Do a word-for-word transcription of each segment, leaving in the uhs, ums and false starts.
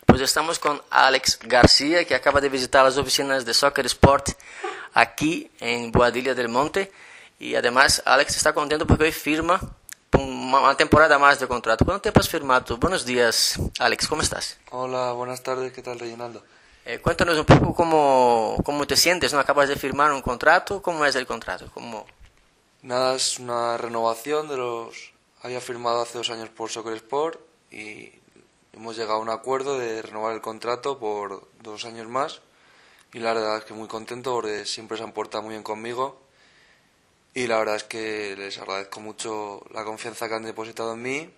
pues estamos con Alex García, que acaba de visitar las oficinas de Soccer Sport aquí en Boadilla del Monte. Y además, Alex está contento porque hoy firma una temporada más de contrato. ¿Cuánto tiempo has firmado? Buenos días, Alex, ¿cómo estás? Hola, buenas tardes, ¿qué tal, Reginaldo? Eh, cuéntanos un poco cómo, cómo te sientes, ¿no? Acabas de firmar un contrato, ¿cómo es el contrato? ¿Cómo... Nada, es una renovación de los... Había firmado hace dos años por Soccer Sport y hemos llegado a un acuerdo de renovar el contrato por dos años más y la verdad es que muy contento porque siempre se han portado muy bien conmigo y la verdad es que les agradezco mucho la confianza que han depositado en mí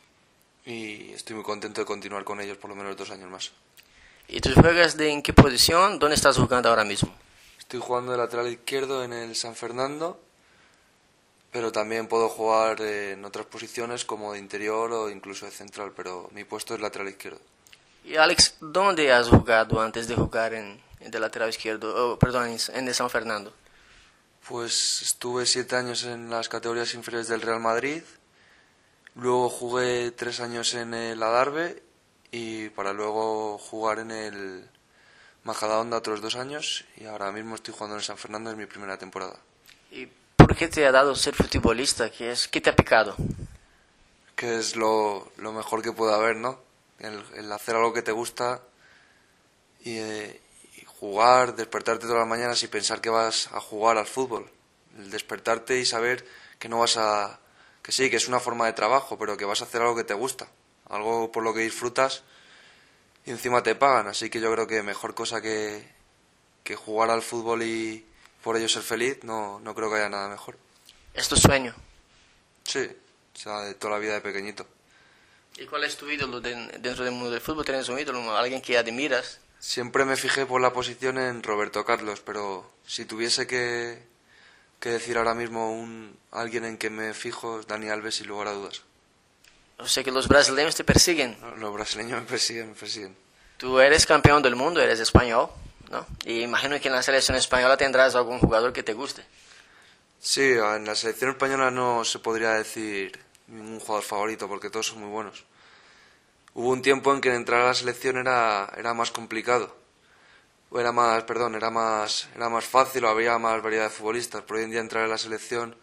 y estoy muy contento de continuar con ellos por lo menos dos años más. ¿Y tú juegas de en qué posición? ¿Dónde estás jugando ahora mismo? Estoy jugando de lateral izquierdo en el San Fernando, pero también puedo jugar en otras posiciones como de interior o incluso de central, pero mi puesto es lateral izquierdo. Y Alex, ¿dónde has jugado antes de jugar en, en de lateral izquierdo? Oh, perdón, en, en el San Fernando. Pues estuve siete años en las categorías inferiores del Real Madrid, luego jugué tres años en el Adarve y para luego jugar en el Majadahonda otros dos años y ahora mismo estoy jugando en el San Fernando en mi primera temporada. ¿Y por qué te ha dado ser futbolista? ¿Qué, es, qué te ha picado? Que es lo, lo mejor que puede haber, ¿no? El, el hacer algo que te gusta y, eh, y jugar, despertarte todas las mañanas y pensar que vas a jugar al fútbol. El despertarte y saber que no vas a... que sí, que es una forma de trabajo, pero que vas a hacer algo que te gusta. Algo por lo que disfrutas y encima te pagan. Así que yo creo que mejor cosa que, que jugar al fútbol y por ello ser feliz, no, no creo que haya nada mejor. ¿Es tu sueño? Sí, o sea, de toda la vida de pequeñito. ¿Y cuál es tu ídolo de, dentro del mundo del fútbol? ¿Tienes un ídolo, alguien que admiras? Siempre me fijé por la posición en Roberto Carlos, pero si tuviese que, que decir ahora mismo un alguien en que me fijo es Dani Alves sin lugar a dudas. O sea que los brasileños te persiguen. Los brasileños me persiguen, me persiguen. Tú eres campeón del mundo, eres español, ¿no? Y imagino que en la selección española tendrás algún jugador que te guste. Sí, en la selección española no se podría decir ningún jugador favorito porque todos son muy buenos. Hubo un tiempo en que entrar a la selección era, era más complicado. O era más, perdón, era más, era más fácil o había más variedad de futbolistas. Pero hoy en día entrar a la selección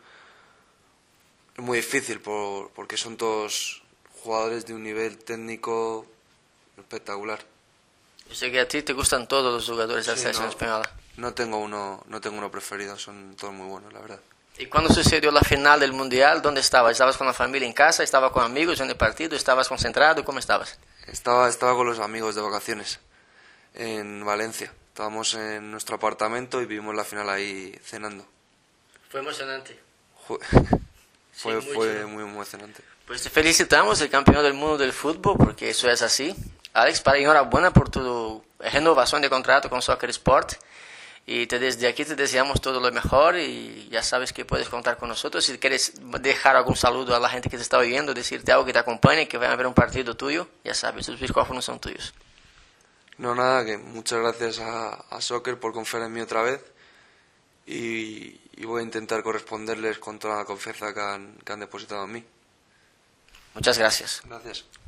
es muy difícil por, porque son todos jugadores de un nivel técnico espectacular. Yo sé que a ti te gustan todos los jugadores de la Sí, selección no, española. No tengo uno, no tengo uno preferido, son todos muy buenos, la verdad. ¿Y cuando sucedió la final del Mundial, dónde estabas? ¿Estabas con la familia en casa? ¿Estabas con amigos en el partido? ¿Estabas concentrado? ¿Cómo estabas? Estaba, estaba con los amigos de vacaciones en Valencia. Estábamos en nuestro apartamento y vivimos la final ahí cenando. Fue emocionante. Fue, fue, Sí, fue muy emocionante. Pues te felicitamos, el campeón del mundo del fútbol, porque eso es así. Alex, para enhorabuena por tu renovación de contrato con Soccer Sport. Y te, desde aquí te deseamos todo lo mejor y ya sabes que puedes contar con nosotros. Si quieres dejar algún saludo a la gente que te está oyendo, decirte algo que te acompañe, que vayan a ver un partido tuyo, ya sabes, los micrófonos son tuyos. No, nada, que muchas gracias a, a Soccer por confiar en mí otra vez y, y voy a intentar corresponderles con toda la confianza que han, que han depositado en mí. Muchas gracias. Gracias.